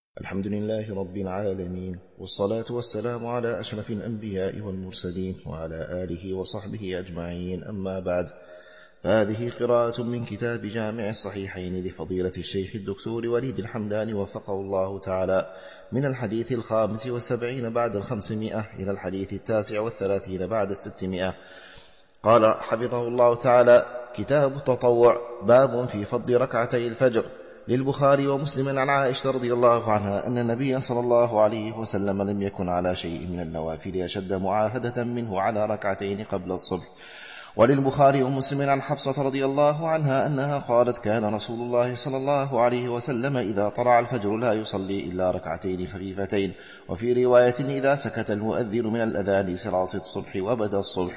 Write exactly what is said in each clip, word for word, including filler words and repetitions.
الحمد لله رب العالمين، والصلاة والسلام على أشرف الأنبياء والمرسلين وعلى آله وصحبه أجمعين، أما بعد، فهذه قراءة من كتاب جامع الصحيحين لفضيلة الشيخ الدكتور وليد الحمداني وفقه الله تعالى، من الحديث الخامس والسبعين بعد الخمسمائة إلى الحديث التاسع والثلاثين بعد الستمائة. قال حفظه الله تعالى: كتاب التطوع، باب في فضل ركعتي الفجر. للبخاري ومسلم عن عائشة رضي الله عنها أن النبي صلى الله عليه وسلم لم يكن على شيء من النوافل أشد معاهدة منه على ركعتين قبل الصبح. وللبخاري ومسلم عن حفصة رضي الله عنها أنها قالت: كان رسول الله صلى الله عليه وسلم إذا طلع الفجر لا يصلي إلا ركعتين خفيفتين. وفي رواية: إذا سكت المؤذن من الأذان صلاة الصبح وبدا الصبح.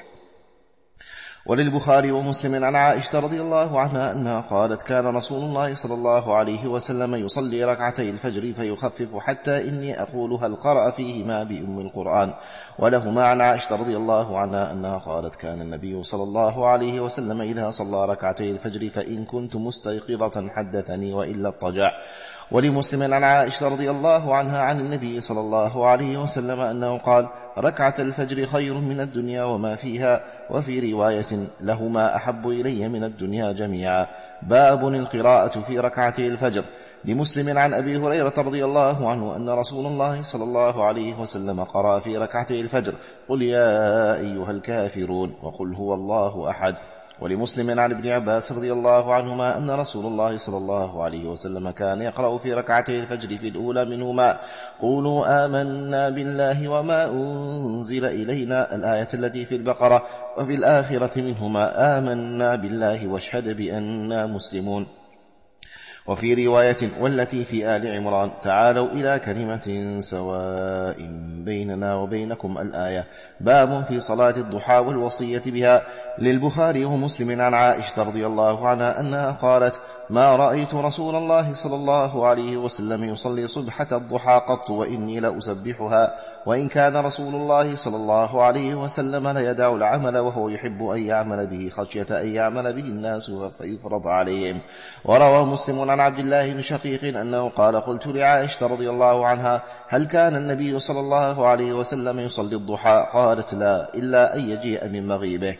وللبخاري ومسلم عن عائشة رضي الله عنها أنها قالت: كان رسول الله صلى الله عليه وسلم يصلي ركعتي الفجر فيخفف حتى إني أقول: هل قرأ فيهما بأم القرآن؟ ولهما عن عائشة رضي الله عنها أنها قالت: كان النبي صلى الله عليه وسلم إذا صلى ركعتي الفجر فإن كنت مستيقظة حدثني وإلا اضطجع. ولمسلم عن عائشة رضي الله عنها عن النبي صلى الله عليه وسلم أنه قال: ركعة الفجر خير من الدنيا وما فيها. وفي رواية: لهما أحب إلي من الدنيا جميعا. باب القراءة في ركعتي الفجر. لمسلم عن أبي هريرة رضي الله عنه أن رسول الله صلى الله عليه وسلم قرأ في ركعتي الفجر: قل يا أيها الكافرون وقل هو الله أحد. ولمسلم عن ابن عباس رضي الله عنهما أن رسول الله صلى الله عليه وسلم كان يقرأ في ركعتي الفجر في الأولى منهما: قولوا آمنا بالله وما أنزل إلينا، الآية التي في البقرة، وفي الآخرة منهما: آمنا بالله واشهد بأننا مسلمون. وفي رواية: والتي في آل عمران: تعالوا إلى كلمة سواء بيننا وبينكم، الآية. باب في صلاة الضحى والوصية بها. للبخاري ومسلم عن عائشة رضي الله عنها أنها قالت: ما رأيت رسول الله صلى الله عليه وسلم يصلي صبحة الضحى قط وإني لأسبحها، وإن كان رسول الله صلى الله عليه وسلم ليدع العمل وهو يحب أن يعمل به خشية أن يعمل به الناس فيفرض عليهم. وروى مسلم عن عبد الله بن شقيق أنه قال: قلت لعائشة رضي الله عنها: هل كان النبي صلى الله عليه وسلم يصلي الضحى؟ قالت: لا، إلا أن يجيء من مغيبه.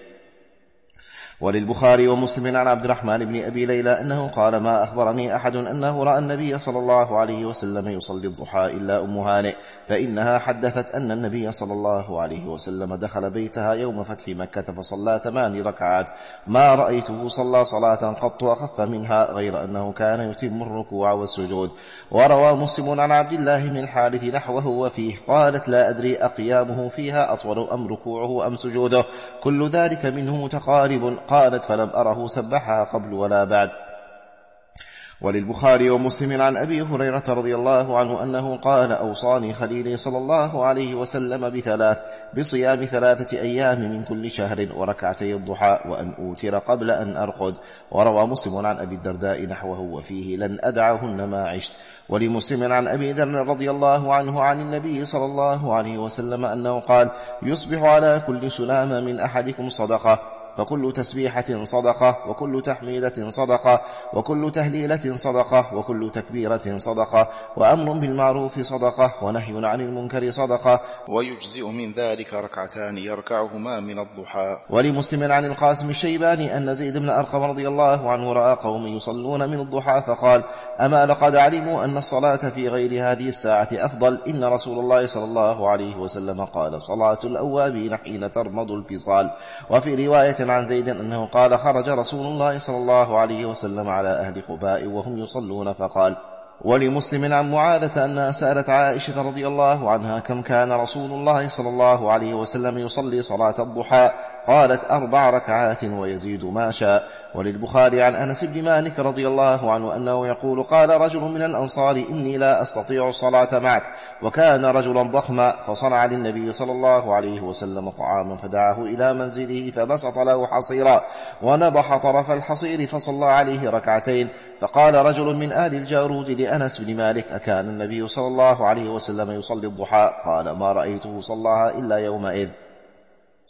وللبخاري ومسلم عن عبد الرحمن بن أبي ليلى أنه قال: ما أخبرني أحد أنه رأى النبي صلى الله عليه وسلم يصلي الضحى إلا أم هانئ، فإنها حدثت أن النبي صلى الله عليه وسلم دخل بيتها يوم فتح مكة فصلى ثمان ركعات، ما رأيته صلى صلاة قط أخف منها، غير أنه كان يتم الركوع والسجود. وروى مسلم عن عبد الله بن الحارث نحوه وفيه: قالت: لا أدري أقيامه فيها أطول أم ركوعه أم سجوده، كل ذلك منه متقارب. قالت: فلم أره سبحها قبل ولا بعد. وللبخاري ومسلم عن أبي هريرة رضي الله عنه أنه قال: أوصاني خليلي صلى الله عليه وسلم بثلاث: بصيام ثلاثة أيام من كل شهر، وركعتي الضحى، وأن أوتر قبل أن أرقد. وروى مسلم عن أبي الدرداء نحوه وفيه: لن أدعهن ما عشت. ولمسلم عن أبي ذر رضي الله عنه عن النبي صلى الله عليه وسلم أنه قال: يصبح على كل سلامة من أحدكم صدقة، فكل تسبيحة صدقة، وكل تحميدة صدقة، وكل تهليلة صدقة، وكل تكبيرة صدقة، وأمر بالمعروف صدقة، ونهي عن المنكر صدقة، ويجزئ من ذلك ركعتان يركعهما من الضحى. ولمسلم عن القاسم الشيباني أن زيد بن أرقم رضي الله عنه رأى قوم يصلون من الضحى فقال: أما لقد علموا أن الصلاة في غير هذه الساعة أفضل، إن رسول الله صلى الله عليه وسلم قال: صلاة الأوابين حين ترمض الفصال. وفي رواية عن زيد أنه قال: خرج رسول الله صلى الله عليه وسلم على أهل قباء وهم يصلون فقال. ولمسلم عن معاذة أنها سألت عائشة رضي الله عنها: كم كان رسول الله صلى الله عليه وسلم يصلي صلاة الضحى؟ قالت: أربع ركعات ويزيد ما شاء. وللبخاري عن أنس بن مالك رضي الله عنه أنه يقول: قال رجل من الأنصار: إني لا أستطيع الصلاة معك، وكان رجلا ضخما، فصنع للنبي صلى الله عليه وسلم طعاما فدعاه إلى منزله فبسط له حصيرا ونضح طرف الحصير فصلى عليه ركعتين، فقال رجل من آل الجارود لأنس بن مالك: أكان النبي صلى الله عليه وسلم يصلي الضحى؟ قال: ما رأيته صلاها إلا يومئذ.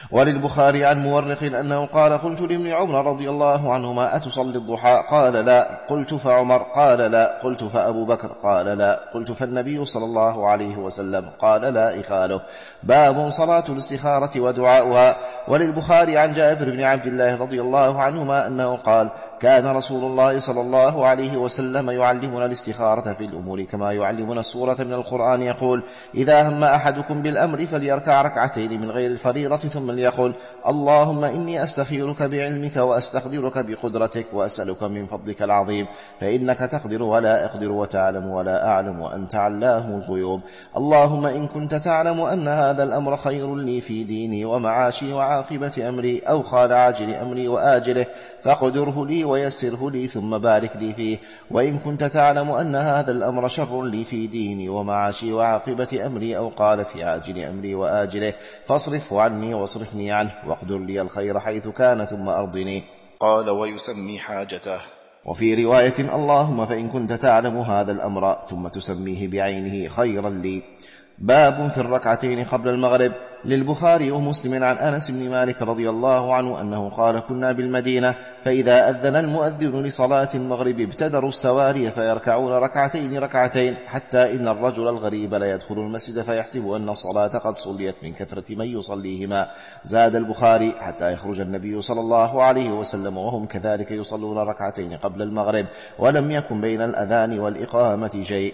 وللبخاري عن مورق أنه قال قلت لابن عمر رضي الله عنهما أتصلي الضحى؟ قال لا. قلت فعمر؟ قال لا. قلت فأبو بكر؟ قال لا. قلت فالنبي صلى الله عليه وسلم؟ قال لا إخاله. باب صلاة الاستخارة ودعاؤها. وللبخاري عن جابر بن عبد الله رضي الله عنهما أنه قال كان رسول الله صلى الله عليه وسلم يعلمنا الاستخارة في الأمور كما يعلمنا السورة من القرآن، يقول إذا هم أحدكم بالأمر فليركع ركعتين من غير الفريضة ثم ليقل اللهم إني أستخيرك بعلمك وأستقدرك بقدرتك وأسألك من فضلك العظيم فإنك تقدر ولا أقدر وتعلم ولا أعلم وأنت علام الغيوب. اللهم إن كنت تعلم أن هذا الأمر خير لي في ديني ومعاشي وعاقبة أمري أو خال عاجل أمري وآجله فاقدره لي ويسره لي ثم بارك لي فيه، وإن كنت تعلم أن هذا الأمر شر لي في ديني ومعاشي وعاقبة أمري أو قال في عاجل أمري وآجله فاصرفه عني واصرفني عنه واقدر لي الخير حيث كان ثم أرضني. قال ويسمي حاجته. وفي رواية اللهم فإن كنت تعلم هذا الأمر ثم تسميه بعينه خيرا لي. باب في الركعتين قبل المغرب. للبخاري ومسلم عن أنس بن مالك رضي الله عنه أنه قال كنا بالمدينة فإذا أذن المؤذن لصلاة المغرب ابتدروا السواري فيركعون ركعتين ركعتين حتى إن الرجل الغريب لا يدخل المسجد فيحسب أن الصلاة قد صليت من كثرة من يصليهما. زاد البخاري حتى يخرج النبي صلى الله عليه وسلم وهم كذلك يصلون ركعتين قبل المغرب ولم يكن بين الأذان والإقامة شيء.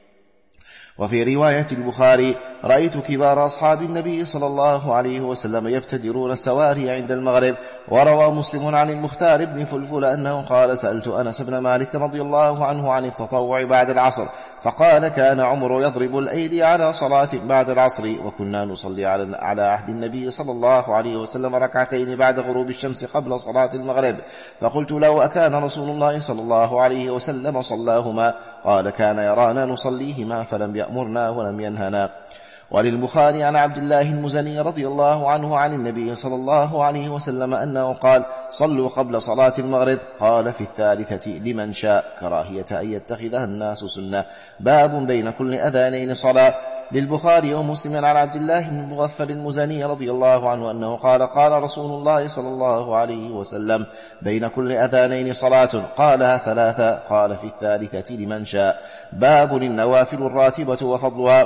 وفي رواية البخاري رأيت كبار أصحاب النبي صلى الله عليه وسلم يبتدرون السواري عند المغرب. وروى مسلم عن المختار بن فلفل أنه قال سألت أنس بن مالك رضي الله عنه عن التطوع بعد العصر فقال كان عمر يضرب الأيدي على صلاة بعد العصر وكنا نصلي على عهد النبي صلى الله عليه وسلم ركعتين بعد غروب الشمس قبل صلاة المغرب فقلت له أكان رسول الله صلى الله عليه وسلم صلاهما؟ قال كان يرانا نصليهما فلم يأمرنا ولم ينهنا. وللبخاري عن عبد الله المزني رضي الله عنه عن النبي صلى الله عليه وسلم أنه قال صلوا قبل صلاة المغرب. قال في الثالثة لمن شاء كراهية أن يتخذها الناس سنة. باب بين كل أذانين صلاة. للبخاري ومسلم عن عبد الله بن مغفل المزني رضي الله عنه أنه قال قال رسول الله صلى الله عليه وسلم بين كل أذانين صلاة. قالها ثلاثة. قال في الثالثة لمن شاء. باب النوافل الراتبة وفضلها.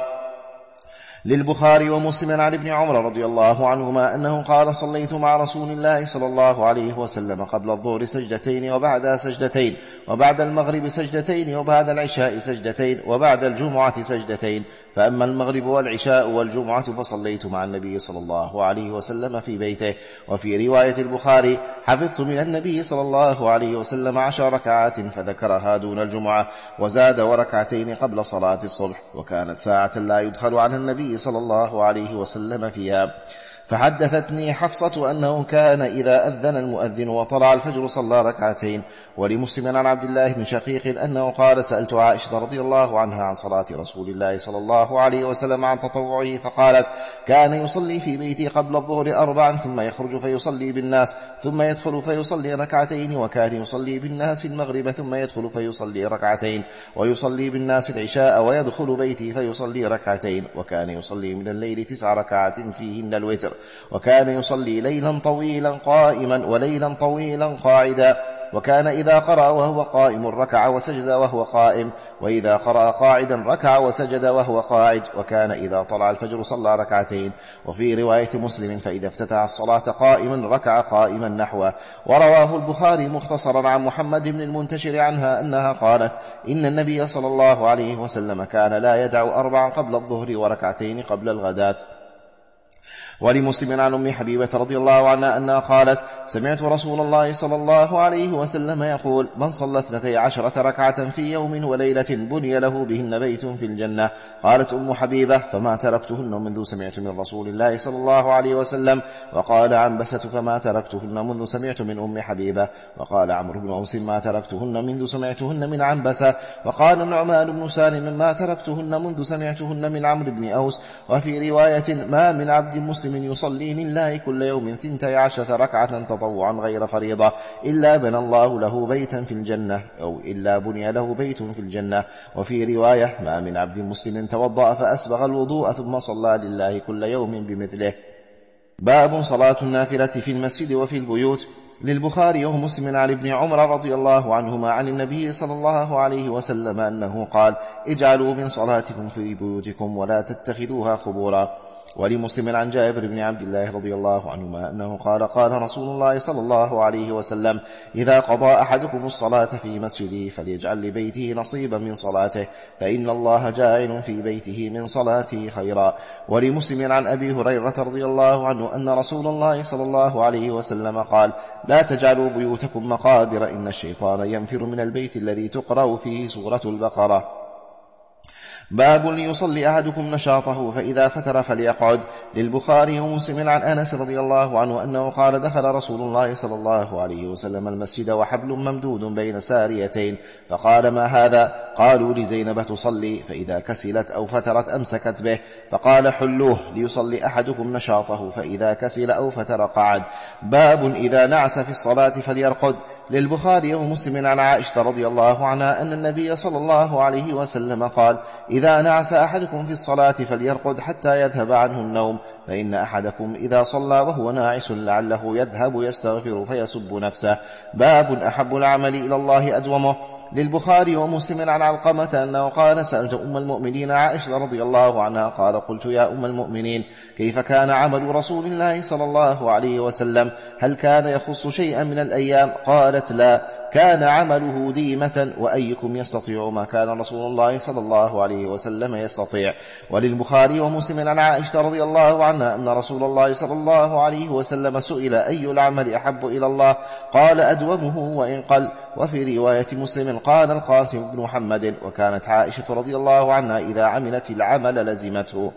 للبخاري ومسلم عن ابن عمر رضي الله عنهما أنه قال صليت مع رسول الله صلى الله عليه وسلم قبل الظهر سجدتين وبعدها سجدتين وبعد المغرب سجدتين وبعد العشاء سجدتين وبعد الجمعة سجدتين فأما المغرب والعشاء والجمعة فصليت مع النبي صلى الله عليه وسلم في بيته. وفي رواية البخاري حفظت من النبي صلى الله عليه وسلم عشر ركعات فذكرها دون الجمعة وزاد وركعتين قبل صلاة الصبح وكانت ساعة لا يدخل على النبي صلى الله عليه وسلم فيها. فحدثتني حفصة أنه كان إذا أذن المؤذن وطلع الفجر صلى ركعتين. ولمسلم عن عبد الله بن شقيق أنه قال سألت عائشة رضي الله عنها عن صلاة رسول الله صلى الله عليه وسلم عن تطوعه فقالت كان يصلي في بيتي قبل الظهر أربعا ثم يخرج فيصلي بالناس ثم يدخل فيصلي ركعتين وكان يصلي بالناس المغرب ثم يدخل فيصلي ركعتين ويصلي بالناس العشاء ويدخل بيتي فيصلي ركعتين وكان يصلي من الليل تسع ركعات فيهن الوتر وكان يصلي ليلا طويلا قائما وليلا طويلا قاعدا وكان إذا قرأ وهو قائم ركع وسجد وهو قائم وإذا قرأ قاعدا ركع وسجد وهو قاعد وكان إذا طلع الفجر صلى ركعتين. وفي رواية مسلم فإذا افتتح الصلاة قائما ركع قائما نحوه. ورواه البخاري مختصرا عن محمد بن المنتشر عنها أنها قالت إن النبي صلى الله عليه وسلم كان لا يدع أربعا قبل الظهر وركعتين قبل الغداة. ولمسلم عن أم حبيبة رضي الله عنها أنها قالت سمعت رسول الله صلى الله عليه وسلم يقول من صلى اثنتي عشرة ركعة في يوم وليلة بني له بهن بيت في الجنة. قالت أم حبيبة فما تركتهن منذ سمعت من رسول الله صلى الله عليه وسلم. وقال عنبسة فما تركتهن منذ سمعت من أم حبيبة. وقال عمرو بن أوس ما تركتهن منذ سمعتهن من عنبسة. وقال النعمان بن سالم ما تركتهن منذ سمعتهن من عمرو بن أوس. وفي رواية ما من عبد مسلم من يصلي لله كل يوم ثنتي عشرة ركعة تطوعا غير فريضة إلا بنى الله له بيتا في الجنة أو إلا بني له بيت في الجنة. وفي رواية ما من عبد مسلم توضأ فأسبغ الوضوء ثم صلى لله كل يوم بمثله. باب صلاة النافلة في المسجد وفي البيوت. للبخاري ومسلم عن ابن عمر رضي الله عنهما عن النبي صلى الله عليه وسلم أنه قال: اجعلوا من صلاتكم في بيوتكم ولا تتخذوها قبورا. ولمسلم عن جابر بن عبد الله رضي الله عنهما أنه قال: قال رسول الله صلى الله عليه وسلم: إذا قضى أحدكم الصلاة في مسجده فليجعل لبيته نصيبا من صلاته، فإن الله جاعل في بيته من صلاته خيرا. ولمسلم عن أبي هريرة رضي الله عنه أن رسول الله صلى الله عليه وسلم قال: لا تجعلوا بيوتكم مقابر، إن الشيطان ينفر من البيت الذي تقرأ فيه سورة البقرة. باب ليصلي أحدكم نشاطه فإذا فتر فليقعد. للبخاري ومسلم عن أنس رضي الله عنه أنه قال: دخل رسول الله صلى الله عليه وسلم المسجد وحبل ممدود بين ساريتين، فقال: ما هذا؟ قالوا: لزينب تصلي، فإذا كسلت أو فترت أمسكت به، فقال: حلوه ليصلي أحدكم نشاطه فإذا كسل أو فتر قعد. باب إذا نعس في الصلاة فليرقد. للبخاري ومسلم عن عائشة رضي الله عنها أن النبي صلى الله عليه وسلم قال: إذا نعس أحدكم في الصلاة فليرقد حتى يذهب عنه النوم، فإن أحدكم إذا صلى وهو ناعس لعله يذهب يستغفر فيسب نفسه. باب أحب العمل إلى الله أدومه. للبخاري ومسلم عن علقمة أنه قال: سألت أم المؤمنين عائشة رضي الله عنها قال: قلت: يا أم المؤمنين، كيف كان عمل رسول الله صلى الله عليه وسلم؟ هل كان يخص شيئا من الأيام؟ قالت: لا، كان عمله ديمة، وأيكم يستطيع ما كان رسول الله صلى الله عليه وسلم يستطيع. وللبخاري ومسلم عن عائشة رضي الله عنها أن رسول الله صلى الله عليه وسلم سئل: أي العمل أحب إلى الله؟ قال: أدومه وإن قل. وفي رواية مسلم قال القاسم بن محمد: وكانت عائشة رضي الله عنها إذا عملت العمل لزمته.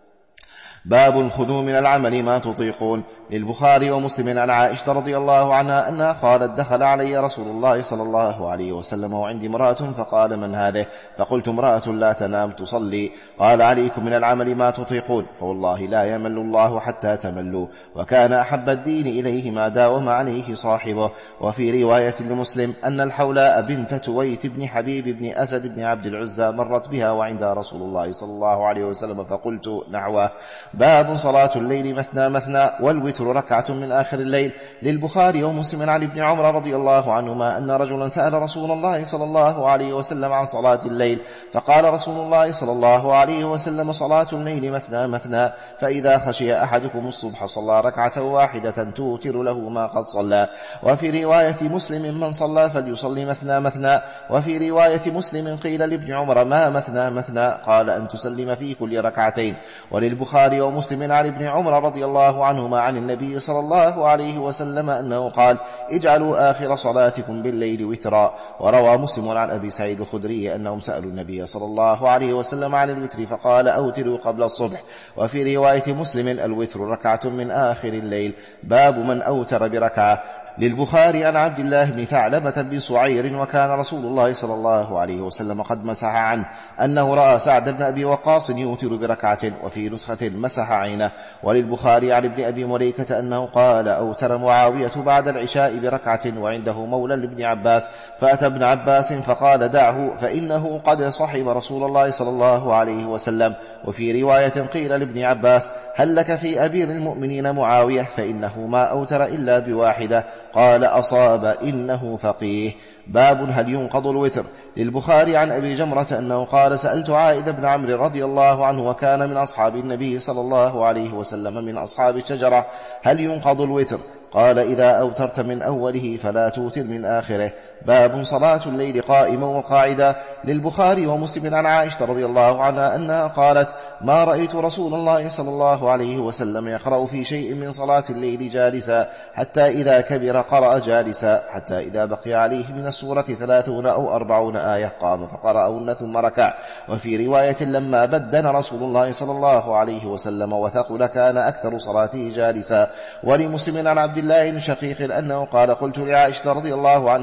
باب خذوا من العمل ما تطيقون. للبخاري ومسلم عن عائشة رضي الله عنها أنها قالت: دخل علي رسول الله صلى الله عليه وسلم وعندي امرأة، فقال: من هذه؟ فقلت: امرأة لا تنام تصلي. قال: عليكم من العمل ما تطيقون، فوالله لا يمل الله حتى تملوا. وكان أحب الدين إليه ما داوم عليه صاحبه. وفي رواية لمسلم أن الحولاء بنت تويت بن حبيب بن أسد بن عبد العزى مرت بها وعندها رسول الله صلى الله عليه وسلم، فقلت: نحوه. باب صلاة الليل مثنى مثنى، والوتر ركعة من آخر الليل. للبخاري ومسلم عن ابن عمر رضي الله عنهما أن رجلا سأل رسول الله صلى الله عليه وسلم عن صلاة الليل، فقال رسول الله صلى الله عليه وسلم: صلاة الليل مثنى مثنى، فإذا خشي أحدكم الصبح صلى ركعة واحدة توتر له ما قد صلى. وفي رواية مسلم: من صلى فليصلي مثنى مثنى. وفي رواية مسلم قيل لابن عمر: ما مثنى مثنى؟ قال: أن تسلم في كل ركعتين. وللبخاري ومسلم عن ابن عمر رضي الله عنهما عن النبي صلى الله عليه وسلم أنه قال: اجعلوا آخر صلاتكم بالليل وترا. وروى مسلم عن أبي سعيد الخدري أنهم سألوا النبي صلى الله عليه وسلم عن الوتر فقال: أوتروا قبل الصبح. وفي رواية مسلم: الوتر ركعة من آخر الليل. باب من أوتر بركعة. للبخاري عن عبد الله بن ثعلبة بن سعير وكان رسول الله صلى الله عليه وسلم قد مسح عنه أنه رأى سعد بن أبي وقاص يوتر بركعة، وفي نسخة مسح عينه. وللبخاري عن ابن أبي مليكة أنه قال: أوتر معاوية بعد العشاء بركعة وعنده مولى لابن عباس، فأتى ابن عباس فقال: دعه فإنه قد صحب رسول الله صلى الله عليه وسلم. وفي رواية قيل لابن عباس: هل لك في أمير المؤمنين معاوية؟ فإنه ما أوتر إلا بواحدة. قال: أصاب، إنه فقيه. باب هل ينقض الوتر. للبخاري عن أبي جمرة أنه قال: سألت عائد بن عمرو رضي الله عنه وكان من أصحاب النبي صلى الله عليه وسلم من أصحاب الشجرة: هل ينقض الوتر؟ قال: إذا أوترت من أوله فلا توتر من آخره. باب صلاة الليل قائما وقاعدا. للبخاري ومسلم عن عائشة رضي الله عنها أنها قالت: ما رأيت رسول الله صلى الله عليه وسلم يقرأ في شيء من صلاة الليل جالسا، حتى إذا كبر قرأ جالسا، حتى إذا بقي عليه من السورة ثلاثون أو أربعون آية قام فقرأهن ثم ركع. وفي رواية: لما بدن رسول الله صلى الله عليه وسلم وثقل كان أكثر صلاته جالسا. ولمسلم عن عبد الله بن شقيق أنه قال: قلت لعائشة رضي الله عنها: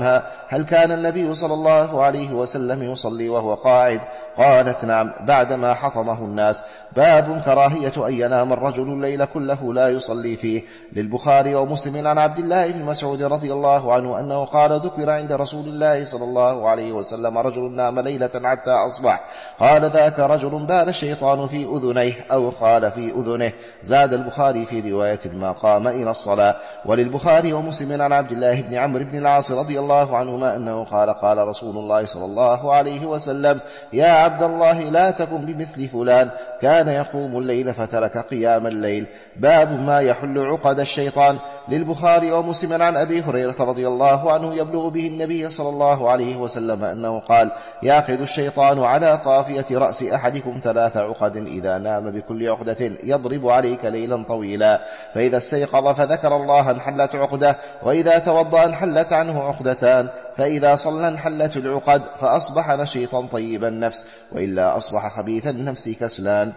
هل كان النبي صلى الله عليه وسلم يصلي وهو قاعد؟ قالت نعم بعدما حطمه الناس. باب كراهية أن ينام الرجل الليل كله لا يصلي فيه. للبخاري ومسلم عن عبد الله بن مسعود رضي الله عنه أنه قال ذكر عند رسول الله صلى الله عليه وسلم رجل نام ليلة حتى أصبح، قال ذاك رجل بال الشيطان في أذنيه أو قال في أذنه. زاد البخاري في رواية ما قام إلى الصلاة. وللبخاري ومسلم عن عبد الله بن عمرو بن العاص رضي الله عنهما أنه قال قال رسول الله صلى الله عليه وسلم يا عبد الله لا تكن بمثل فلان كان يقوم الليل فترك قيام الليل. باب ما يحل عقد الشيطان. للبخاري ومسلم عن أبي هريرة رضي الله عنه يبلغ به النبي صلى الله عليه وسلم أنه قال يعقد الشيطان على قافية رأس أحدكم ثلاث عقد إذا نام بكل عقدة يضرب عليك ليلا طويلا، فإذا استيقظ فذكر الله انحلت عقدة، وإذا توضأ انحلت عنه عقدتان، فإذا صلى انحلت العقد، فأصبح نشيطا طيب النفس، وإلا أصبح خبيث النفس كسلان.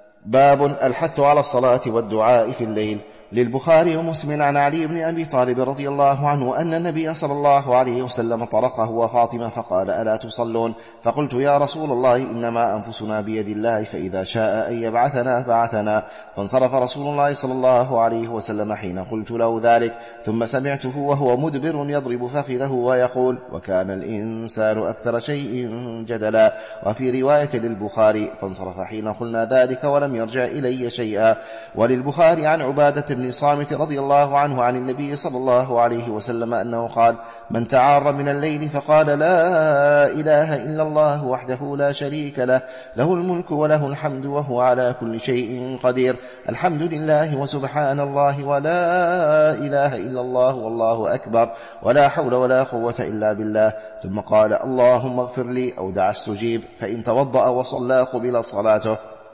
باب الحث على الصلاة والدعاء في الليل. للبخاري ومسلم عن علي بن أبي طالب رضي الله عنه أن النبي صلى الله عليه وسلم طرقه وفاطمة فقال ألا تصلون؟ فقلت يا رسول الله إنما أنفسنا بيد الله فإذا شاء أن يبعثنا بعثنا. فانصرف رسول الله صلى الله عليه وسلم حين قلت له ذلك، ثم سمعته وهو مدبر يضرب فخذه ويقول وكان الإنسان أكثر شيء جدلا. وفي رواية للبخاري فانصرف حين قلنا ذلك ولم يرجع إلي شيئا. وللبخاري عن عبادة بن صامت رضي الله عنه عن النبي صلى الله عليه وسلم أنه قال من تعار من الليل فقال لا إله إلا الله وحده لا شريك له له الملك وله الحمد وهو على كل شيء قدير الحمد لله وسبحان الله ولا إله إلا الله والله أكبر ولا حول ولا قوة إلا بالله، ثم قال اللهم اغفر لي أو دعا استجيب، فإن توضأ وصلى قبلت صلاته.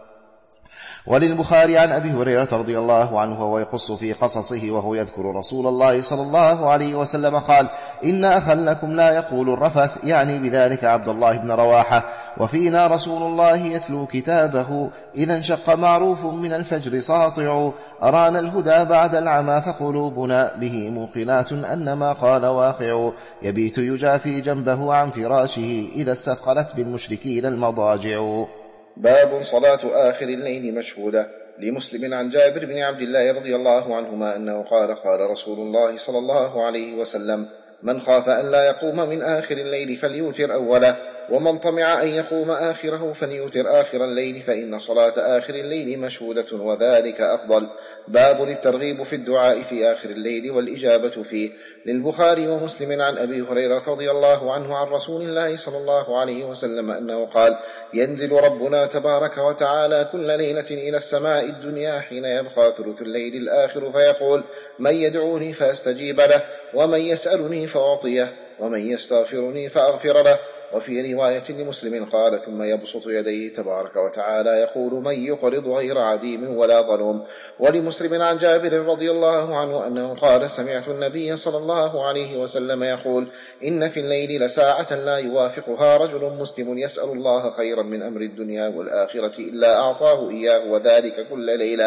وللبخاري عن أبي هريرة رضي الله عنه وهو يقص في قصصه وهو يذكر رسول الله صلى الله عليه وسلم قال إن أخا لكم لا يقول الرفث، يعني بذلك عبد الله بن رواحة، وفينا رسول الله يتلو كتابه إذا انشق معروف من الفجر ساطع، أرانا الهدى بعد العمى فقلوبنا به موقنات أنما قال واقع، يبيت يجافي جنبه عن فراشه إذا استثقلت بالمشركين المضاجع. باب صلاة آخر الليل مشهودة. لمسلم عن جابر بن عبد الله رضي الله عنهما أنه قال قال رسول الله صلى الله عليه وسلم من خاف أن لا يقوم من آخر الليل فليوتر أوله، ومن طمع أن يقوم آخره فليوتر آخر الليل، فإن صلاة آخر الليل مشهودة وذلك أفضل. باب الترغيب في الدعاء في آخر الليل والإجابة فيه. للبخاري ومسلم عن أبي هريرة رضي الله عنه عن رسول الله صلى الله عليه وسلم أنه قال ينزل ربنا تبارك وتعالى كل ليلة إلى السماء الدنيا حين يبقى ثلث الليل الآخر فيقول من يدعوني فأستجيب له، ومن يسألني فأعطيه، ومن يستغفرني فأغفر له. وفي رواية لمسلم قال ثم يبسط يديه تبارك وتعالى يقول من يقرض غير عديم ولا ظلوم. ولمسلم عن جابر رضي الله عنه أنه قال سمعت النبي صلى الله عليه وسلم يقول إن في الليل لساعة لا يوافقها رجل مسلم يسأل الله خيرا من أمر الدنيا والآخرة إلا أعطاه إياه، وذلك كل ليلة.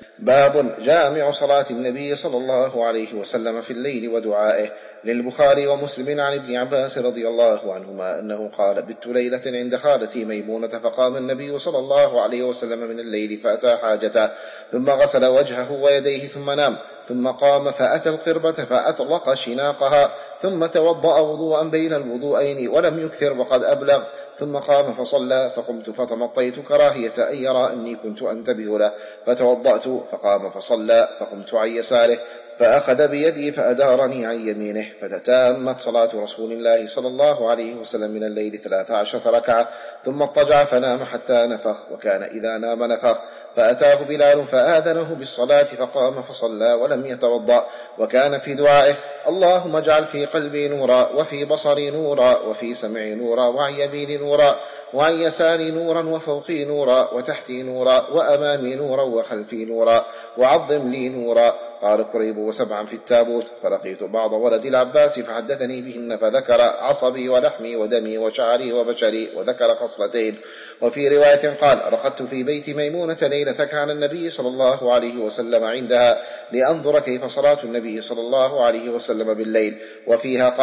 باب جامع صلاة النبي صلى الله عليه وسلم في الليل ودعائه. للبخاري ومسلم عن ابن عباس رضي الله عنهما أنه قال بت ليلة عند خالتي ميمونة فقام النبي صلى الله عليه وسلم من الليل فأتى حاجته ثم غسل وجهه ويديه ثم نام، ثم قام فأتى القربة فأطلق شناقها ثم توضأ وضوءا بين الوضوءين ولم يكثر وقد أبلغ، ثم قام فصلى، فقمت فتمطيت كراهية أن يرى أني كنت أنتبه له، فتوضأت فقام فصلى، فقمت عن يساره فأخذ بيدي فأدارني عن يمينه، فتتامت صلاة رسول الله صلى الله عليه وسلم من الليل ثلاث عشرة ركعة، ثم اضطجع فنام حتى نفخ، وكان إذا نام نفخ، فأتاه بلال فآذنه بالصلاة فقام فصلى ولم يتوضأ، وكان في دعائه اللهم اجعل في قلبي نورا وفي بصري نورا وفي سمعي نورا وعن يميني نورا وعن يساري نورا وفوقي نورا وتحتي نورا وأمامي نورا وخلفي نورا وعظم لي نورا. قال كريب وسبعا في التابوت، فلقيت بعض ولد العباس فحدثني بهن، فذكر عصبي ولحمي ودمي وشعري وبشري، وذكر خصلتين. وفي رواية قال رقدت في بيت ميمونة ليلة كان النبي صلى الله عليه وسلم عندها لأنظر كيف صلاة النبي صلى الله عليه وسلم بالليل، وفيها قال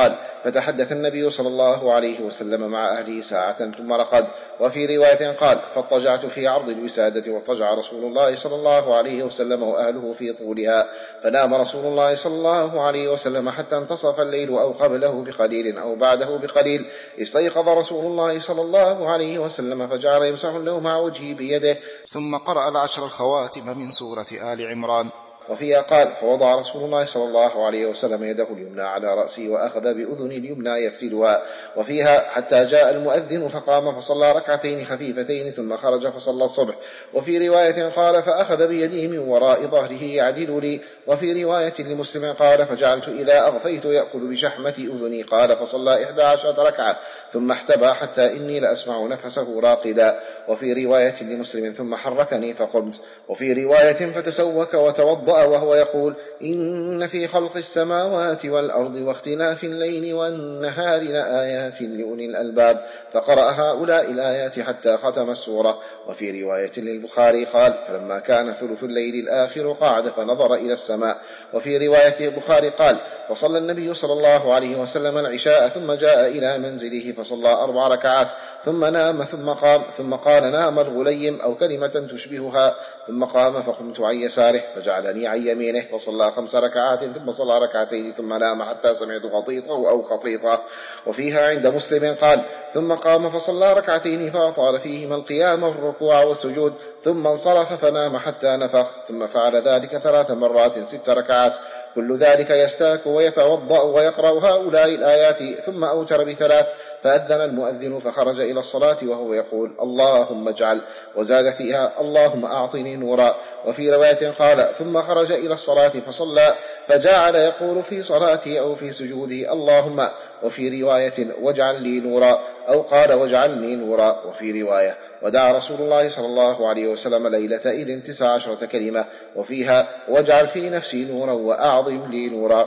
فتحدث النبي صلى الله عليه وسلم مع أهله ساعة ثم رقد. وفي رواية قال: فاضطجعت في عرض الوسادة، واضطجع رسول الله صلى الله عليه وسلم وأهله في طولها، فنام رسول الله صلى الله عليه وسلم حتى انتصف الليل أو قبله بقليل أو بعده بقليل. استيقظ رسول الله صلى الله عليه وسلم فجعل يمسح له مع وجهه بيده، ثم قرأ العشر الخواتم من سورة آل عمران. وفيها قال: فوضع رسول الله صلى الله عليه وسلم يده اليمنى على رأسه وأخذ بأذن اليمنى يفتلها. وفيها: حتى جاء المؤذن فقام فصلى ركعتين خفيفتين ثم خرج فصلى الصبح. وفي رواية قال: فأخذ بيدي من وراء ظهره يعدل لي. وفي رواية لمسلم قال: فجعلت إذا أغفيت يأخذ بشحمة أذني. قال: فصلى إحدى عشرة ركعة ثم احتبى حتى إني لأسمع نفسه راقدا. وفي رواية لمسلم: ثم حركني فقمت. وفي رواية: فتسوك وتوضأ وهو يقول: إن في خلق السماوات والأرض واختلاف الليل والنهار لآيات لأولي الألباب. فقرأ هؤلاء الآيات حتى ختم السورة. وفي رواية للبخاري قال: فلما كان ثلث الليل الآخر قعد فنظر إلى السماء. وفي رواية البخاري قال: فصلى النبي صلى الله عليه وسلم العشاء ثم جاء إلى منزله فصلى أربع ركعات ثم نام ثم قام، ثم قال: نام الغليم أو كلمة تشبهها. ثم قام فقمت عن يساره فجعلني عن يمينه فصلى خمس ركعات ثم صلى ركعتين ثم نام حتى سمعت خطيطه أو خطيطه. وفيها عند مسلم قال: ثم قام فصلى ركعتين فأطال فيهما القيام والركوع والسجود ثم انصرف فنام حتى نفخ، ثم فعل ذلك ثلاث مرات ست ركعات. كل ذلك يستاك ويتوضأ ويقرأ هؤلاء الآيات ثم أوتر بثلاث. فأذن المؤذن فخرج إلى الصلاة وهو يقول: اللهم اجعل. وزاد فيها: اللهم أعطني نورا. وفي رواية قال: ثم خرج إلى الصلاة فصلى فجعل يقول في صلاته أو في سجوده: اللهم. وفي رواية: واجعل لي نورا، أو قال: واجعلني نورا. وفي رواية: ودعا رسول الله صلى الله عليه وسلم ليلة إذن تسع عشرة كلمة. وفيها: واجعل في نفسي نورا وأعظم لي نورا.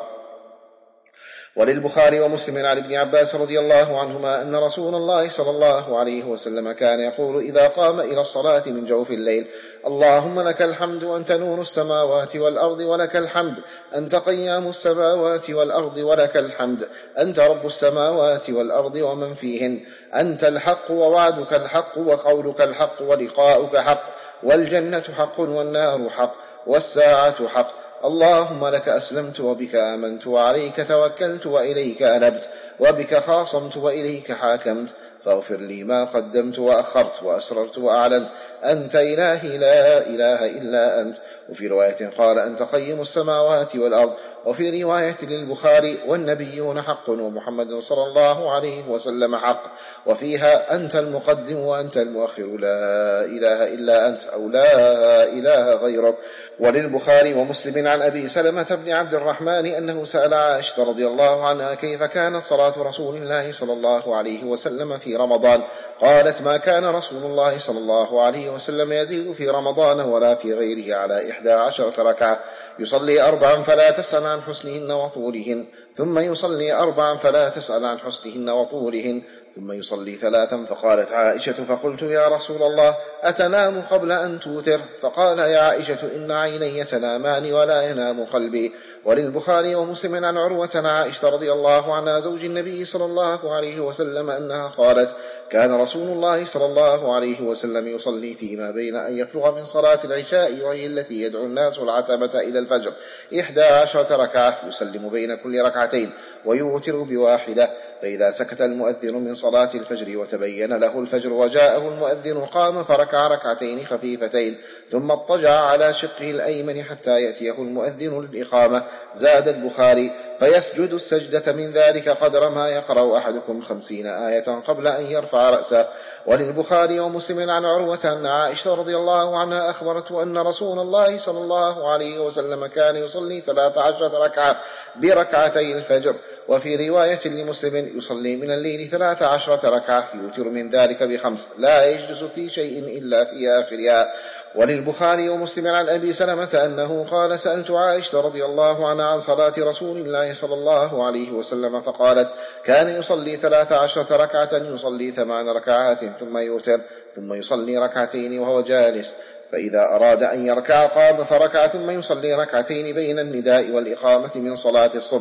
وللبخاري ومسلم عن ابن عباس رضي الله عنهما أن رسول الله صلى الله عليه وسلم كان يقول إذا قام إلى الصلاة من جوف الليل: اللهم لك الحمد أنت نور السماوات والأرض ولك الحمد أنت قيام السماوات والأرض ولك الحمد أنت رب السماوات والأرض ومن فيهن أنت الحق ووعدك الحق وقولك الحق ولقاؤك حق والجنة حق والنار حق والساعة حق. اللهم لك أسلمت وبك آمنت وعليك توكلت وإليك أنبت وبك خاصمت وإليك حاكمت، فاغفر لي ما قدمت وأخرت وأسررت وأعلنت، أنت إلهي لا إله إلا أنت. وفي رواية قال: أنت قيم السماوات والأرض. وفي رواية للبخاري: والنبيون حق ومحمد صلى الله عليه وسلم حق. وفيها: أنت المقدم وأنت المؤخر لا إله إلا أنت أو لا إله غيرك. وللبخاري ومسلم عن أبي سلمة بن عبد الرحمن أنه سأل عائشة رضي الله عنها كيف كانت صلاة رسول الله صلى الله عليه وسلم في رمضان؟ قالت: ما كان رسول الله صلى الله عليه وسلم يزيد في رمضان ولا في غيره على إحدى عشرة ركعة، يصلي أربعا فلا تسأل عن حسنهن وطولهن، ثم يصلي أربعا فلا تسأل عن حسنهن وطولهن، ثم يصلي ثلاثا. فقالت عائشة: فقلت يا رسول الله أتنام قبل أن توتر؟ فقال: يا عائشة إن عيني تنامان ولا ينام قلبي. وللبخاري ومسلم عن عروة عائشة رضي الله عنها زوج النبي صلى الله عليه وسلم أنها قالت: كان رسول الله صلى الله عليه وسلم يصلي فيما بين أن يفرغ من صلاة العشاء وهي التي يدعو الناس العتمة إلى الفجر إحدى عشرة ركعة، يسلم بين كل ركعتين ويوتر بواحدة، فإذا سكت المؤذن من صلاة الفجر وتبين له الفجر وجاءه المؤذن قام فركع ركعتين خفيفتين ثم اضطجع على شقه الأيمن حتى يأتيه المؤذن للإقامة. زاد البخاري: فيسجد السجدة من ذلك قدر ما يقرأ أحدكم خمسين آية قبل أن يرفع رأسه. وللبخاري ومسلم عن عروة أن عائشة رضي الله عنها أخبرته أن رسول الله صلى الله عليه وسلم كان يصلي ثلاث عشرة ركعة بركعتي الفجر. وفي رواية لمسلم: يصلي من الليل ثلاث عشرة ركعة يوتر من ذلك بخمس لا يجلس في شيء إلا في آخرها. وللبخاري ومسلم عن أبي سلمة أنه قال: سألت عائشة رضي الله عنها عن صلاة رسول الله صلى الله عليه وسلم فقالت: كان يصلي ثلاث عشرة ركعة يصلي ثمان ركعات ثم يوتر ثم يصلي ركعتين وهو جالس، فإذا أراد أن يركع قام فركع ثم يصلي ركعتين بين النداء والإقامة من صلاة الصبح.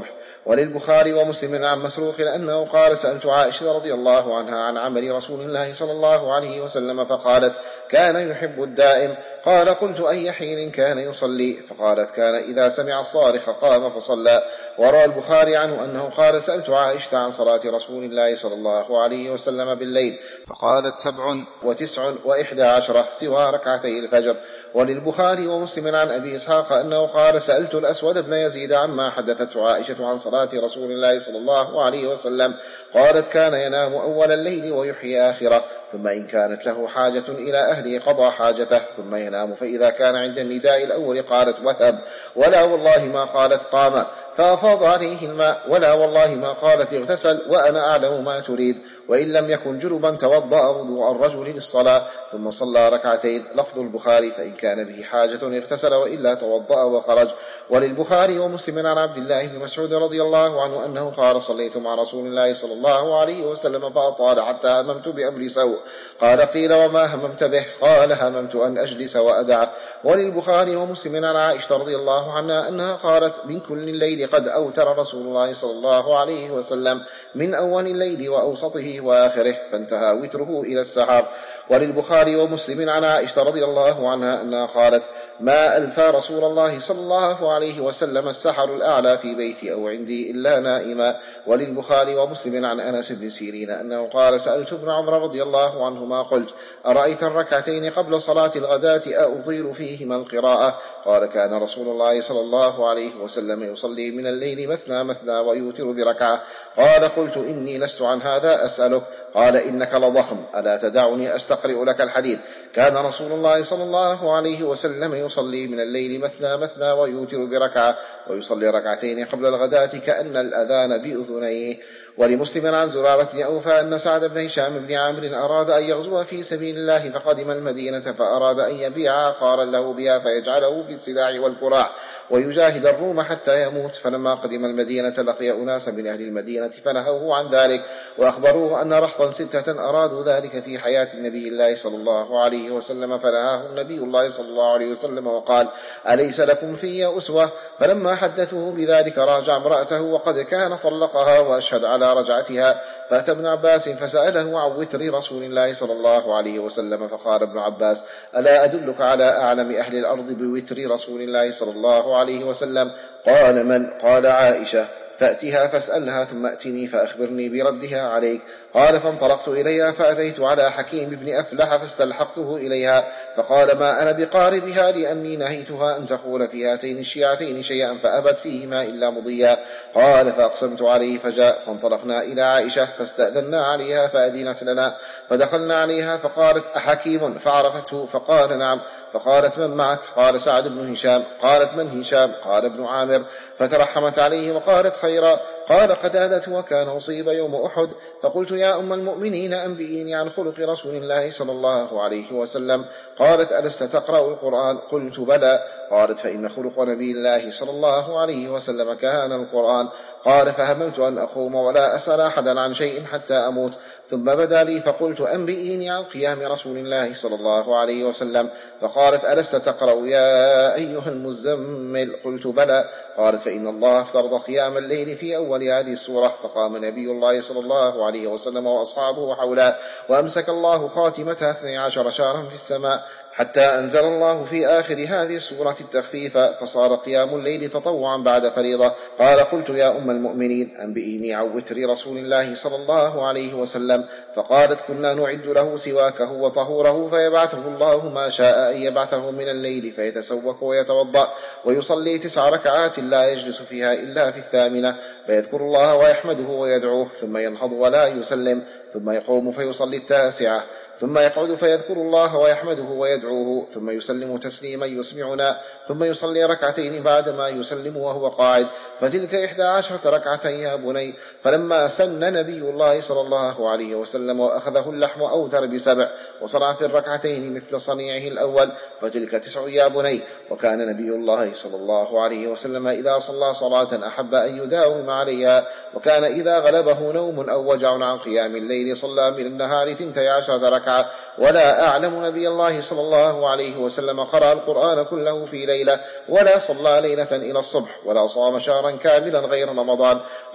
وللبخاري ومسلم عن مسروق أنه قال سألت عائشة رضي الله عنها عن عمل رسول الله صلى الله عليه وسلم فقالت كان يحب الدائم. قال قلت أي حين كان يصلي؟ فقالت كان إذا سمع الصارخ قام فصلى. وروى البخاري عنه أنه قال سألت عائشة عن صلاة رسول الله صلى الله عليه وسلم بالليل فقالت سبع وتسع وإحدى عشرة سوى ركعتي الفجر. وللبخاري ومسلم عن أبي إسحاق أنه قال سألت الأسود بن يزيد عما حدثته عائشة عن صلاة رسول الله صلى الله عليه وسلم قالت كان ينام أول الليل ويحيي آخره ثم إن كانت له حاجة إلى أهله قضى حاجته ثم ينام فإذا كان عند النداء الأول قالت وثب ولا والله ما قالت قام فأفاض عليه الماء ولا والله ما قالت اغتسل وأنا أعلم ما تريد وإن لم يكن جنبا توضأ وضوء الرجل للصلاة ثم صلى ركعتين. لفظ البخاري فإن كان به حاجة اغتسل وإلا توضأ وخرج. وللبخاري ومسلم عن عبد الله بن مسعود رضي الله عنه أنه قال صليت مع رسول الله صلى الله عليه وسلم فأطال حتى هممت بأمر سوء. قال قيل وما هممت به؟ قال هممت أن أجلس وأدعه. وللبخاري ومسلم عن عائشة رضي الله عنها أنها قالت من كل الليل قد أوتر رسول الله صلى الله عليه وسلم من أول الليل وأوسطه وآخره فانتهى وتره إلى السحر. وللبخاري ومسلم عن عائشة رضي الله عنها أنها قالت ما ألفى رسول الله صلى الله عليه وسلم السحر الأعلى في بيتي أو عندي إلا نائما. وللبخاري ومسلم عن أنس بن سيرين أنه قال سألت ابن عمر رضي الله عنهما قلت أرأيت الركعتين قبل صلاة الغداة أطيل فيهما القراءة؟ قال كان رسول الله صلى الله عليه وسلم يصلي من الليل مثنى مثنى ويوتر بركعة. قال قلت إني لست عن هذا أسألك. قال إنك لضخم ألا تدعني أستقرئ لك الحديث؟ كان رسول الله صلى الله عليه وسلم يصلي من الليل مثنى مثنى ويوتر بركعة ويصلي ركعتين قبل الغداة كأن الأذان بأذنيه. ولمسلم عن زرارة بن أوفى أن سعد بن هشام بن عامر أراد أن يغزو في سبيل الله فقدم المدينة فأراد أن يبيع عقارا له بها فيجعله في السلاح والكراع ويجاهد الروم حتى يموت. فلما قدم المدينة لقي أناس من أهل المدينة فنهوه عن ذلك وأخبروه أن رهطا ستة أرادوا ذلك في حياة النبي الله صلى الله عليه وسلم فنهاهم نبي الله صلى الله عليه وسلم وقال أليس لكم في أسوة؟ فلما حدثوه بذلك راجع امرأته وقد كان طلقها وأشهد على رجعتها. فأتى ابن عباس فسأله عن وتر رسول الله صلى الله عليه وسلم فقال ابن عباس ألا أدلك على أعلم أهل الأرض بوتر رسول الله صلى الله عليه وسلم؟ قال من؟ قال عائشة. فأتها فاسألها ثم أتني فأخبرني بردها عليك. قال فانطلقت إليها فأتيت على حكيم بن أفلح فاستلحقته إليها فقال ما أنا بقاربها لأني نهيتها أن تقول في هاتين الشيعتين شيئا فأبت فيهما إلا مضيا. قال فأقسمت عليه فجاء فانطلقنا إلى عائشة فاستأذنا عليها فأذنت لنا فدخلنا عليها فقالت أحكيم؟ فعرفته فقال نعم. فقالت من معك؟ قال سعد بن هشام. قالت من هشام؟ قال ابن عامر. فترحمت عليه وقالت خيرا. قال قتادة وكان أصيب يوم أحد. فقلت يا أم المؤمنين أنبئيني عن خلق رسول الله صلى الله عليه وسلم. قالت ألست تقرأ القرآن؟ قلت بلى. قالت فإن خلق نبي الله صلى الله عليه وسلم كان القرآن. قال فهممت أن أقوم ولا أسأل أحدا عن شيء حتى أموت ثم بدا لي فقلت أنبئيني عن قيام رسول الله صلى الله عليه وسلم. فقالت ألست تقرأ يا أيها المزمل؟ قلت بلى. قالت فإن الله افترض قيام الليل في أول هذه السورة فقام نبي الله صلى الله عليه وسلم وأصحابه حوله وأمسك الله خاتمتها اثني عشر شهرا في السماء حتى أنزل الله في آخر هذه السورة التخفيف فصار قيام الليل تطوعا بعد فريضة. قال قلت يا أم المؤمنين أنبئيني عن وتر رسول الله صلى الله عليه وسلم. فقالت كنا نعد له سواكه وطهوره فيبعثه الله ما شاء أن يبعثه من الليل فيتسوك ويتوضأ ويصلي تسع ركعات لا يجلس فيها إلا في الثامنة فيذكر الله ويحمده ويدعوه ثم ينهض ولا يسلم ثم يقوم فيصلي التاسعة ثم يقعد فيذكر الله ويحمده ويدعوه ثم يسلم تسليما يسمعنا ثم يصلي ركعتين بعدما يسلم وهو قاعد فتلك إحدى عشرة ركعة يا بني. فلما سن نبي الله صلى الله عليه وسلم وأخذه اللحم أوتر بسبع وصنع في الركعتين مثل صنيعه الأول فتلك تسع يا بني. وكان نبي الله صلى الله عليه وسلم إذا صلى صلاة أحب أن يداوم عليها وكان إذا غلبه نوم أو وجع عن قيام الليل صلى من النهار ثنتي عشرة ركعة. ولا أعلم نبي الله صلى الله عليه وسلم قرأ القرآن كله في ليلة ولا صلى ليلة إلى الصبح ولا صام شهرا كاملا غير رمضان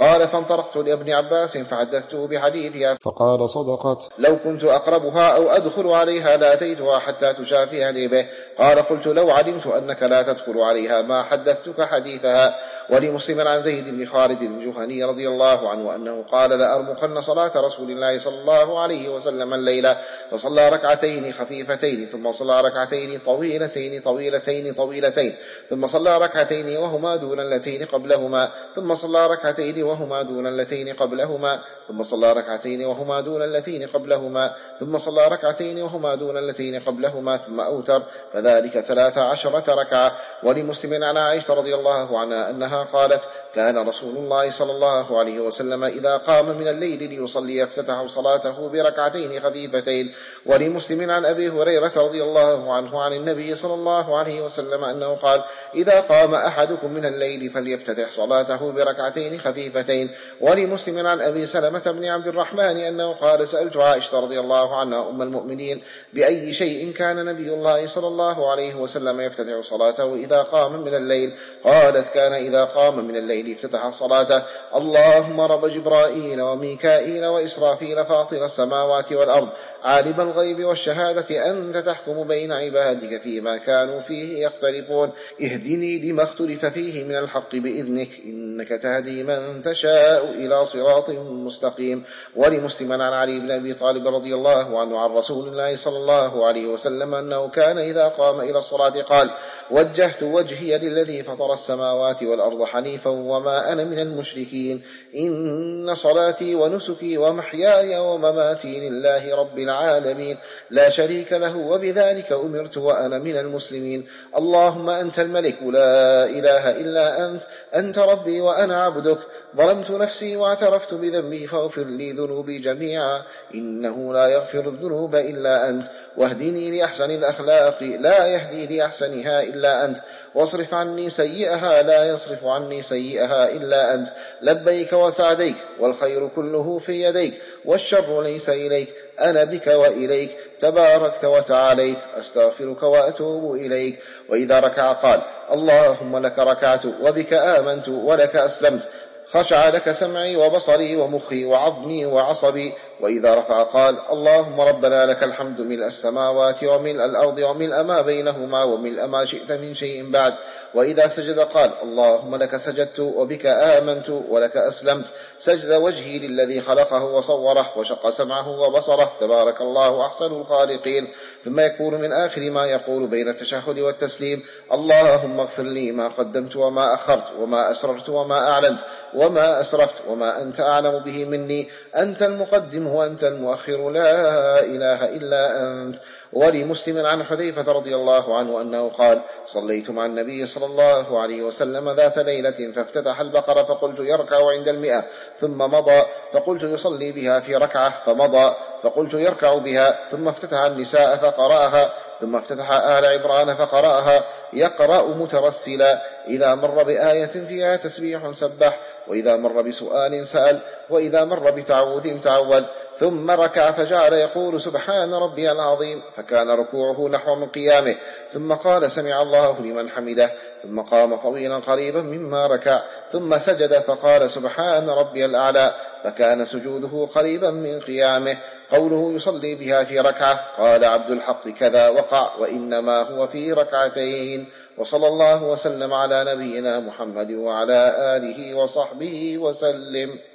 قال فانطلقت لابن عباس فحدثته بحديثها فقال صدقت، لو كنت أقربها أو أدخل عليها لأتيتها حتى تشافيها لي به. قال قلت لو علمت أنك لا تدخل عليها ما حدثتك حديثها. ولمسلم عن زيد بن خالد الجهني رضي الله عنه أنه قال لأرمقن صلاة رسول الله صلى الله عليه وسلم الليلة، فصلى ركعتين خفيفتين ثم صلى ركعتين طويلتين طويلتين طويلتين ثم صلى ركعتين وهما دون اللتين قبلهما ثم صلى ركعتين وهما دون اللتين قبلهما ثم صلى ركعتين وهما دون اللتين قبلهما ثم صلى ركعتين وهما دون اللتين قبلهما ثم أوتر، فذلك ثلاث عشرة ركعة. ولمسلم عن عائشة رضي الله عنها أنها قالت كان رسول الله صلى الله عليه وسلم إذا قام من الليل ليصلي افتتح صلاته بركعتين خفيفتين. ولمسلم عن أبي هريرة رضي الله عنه عن النبي صلى الله عليه وسلم أنه قال إذا قام أحدكم من الليل فليفتتح صلاته بركعتين خفيفتين. ولمسلم عن أبي سلمة بن عبد الرحمن أنه قال سألت عائشة رضي الله عنها أم المؤمنين بأي شيء كان نبي الله صلى الله عليه وسلم يفتتح صلاته إذا قام من الليل؟ قالت كان إذا قام من الليل افتتح صلاته اللهم رب جبرائيل وميكائيل وإسرافيل فاطر السماوات والأرض عالم الغيب والشهادة أنت تحكم بين عبادك فيما كانوا فيه يختلفون اهدني لما اختلف فيه من الحق بإذنك إنك تهدي من تشاء إلى صراط مستقيم. ولمسلم عن علي بن أبي طالب رضي الله عنه عن رسول الله صلى الله عليه وسلم أنه كان إذا قام إلى الصلاة قال وجهت وجهي للذي فطر السماوات والأرض حنيفا وما أنا من المشركين إن صلاتي ونسكي ومحياي ومماتي لله رب العالمين لا شريك له وبذلك أمرت وأنا من المسلمين. اللهم أنت الملك لا إله إلا أنت أنت ربي وأنا عبدك ظلمت نفسي واعترفت بذنبي فاغفر لي ذنوبي جميعا إنه لا يغفر الذنوب إلا أنت واهدني لأحسن الأخلاق لا يهدي لأحسنها إلا أنت واصرف عني سيئها لا يصرف عني سيئها إلا أنت لبيك وسعديك والخير كله في يديك والشر ليس إليك أنا بك وإليك تباركت وتعاليت أستغفرك وأتوب إليك. وإذا ركع قال اللهم لك ركعت وبك آمنت ولك أسلمت خشع لك سمعي وبصري ومخي وعظمي وعصبي. وإذا رفع قال اللهم ربنا لك الحمد ملء السماوات وملء الأرض وملء ما بينهما وملء ما شئت من شيء بعد. وإذا سجد قال اللهم لك سجدت وبك آمنت ولك أسلمت سجد وجهي للذي خلقه وصوره وشق سمعه وبصره تبارك الله أحسن الخالقين. ثم يكون من آخر ما يقول بين التشهد والتسليم اللهم اغفر لي ما قدمت وما أخرت وما أسررت وما أعلنت وما أسرفت وما أنت أعلم به مني أنت المقدم وأنت المؤخر لا إله إلا أنت. ولمسلم عن حذيفة رضي الله عنه أنه قال صليت مع النبي صلى الله عليه وسلم ذات ليلة فافتتح البقرة فقلت يركع عند المئة ثم مضى فقلت يصلي بها في ركعة فمضى فقلت يركع بها ثم افتتح النساء فقرأها ثم افتتح آل عمران فقرأها يقرأ مترسلا إذا مر بآية فيها تسبيح سبح وإذا مر بسؤال سأل وإذا مر بتعوذ تعوذ ثم ركع فجعل يقول سبحان ربي العظيم فكان ركوعه نحو من قيامه ثم قال سمع الله لمن حمده ثم قام طويلا قريبا مما ركع ثم سجد فقال سبحان ربي الأعلى فكان سجوده قريبا من قيامه. قوله يصلي بها في ركعة قال عبد الحق كذا وقع وإنما هو في ركعتين. وصلى الله وسلم على نبينا محمد وعلى آله وصحبه وسلم.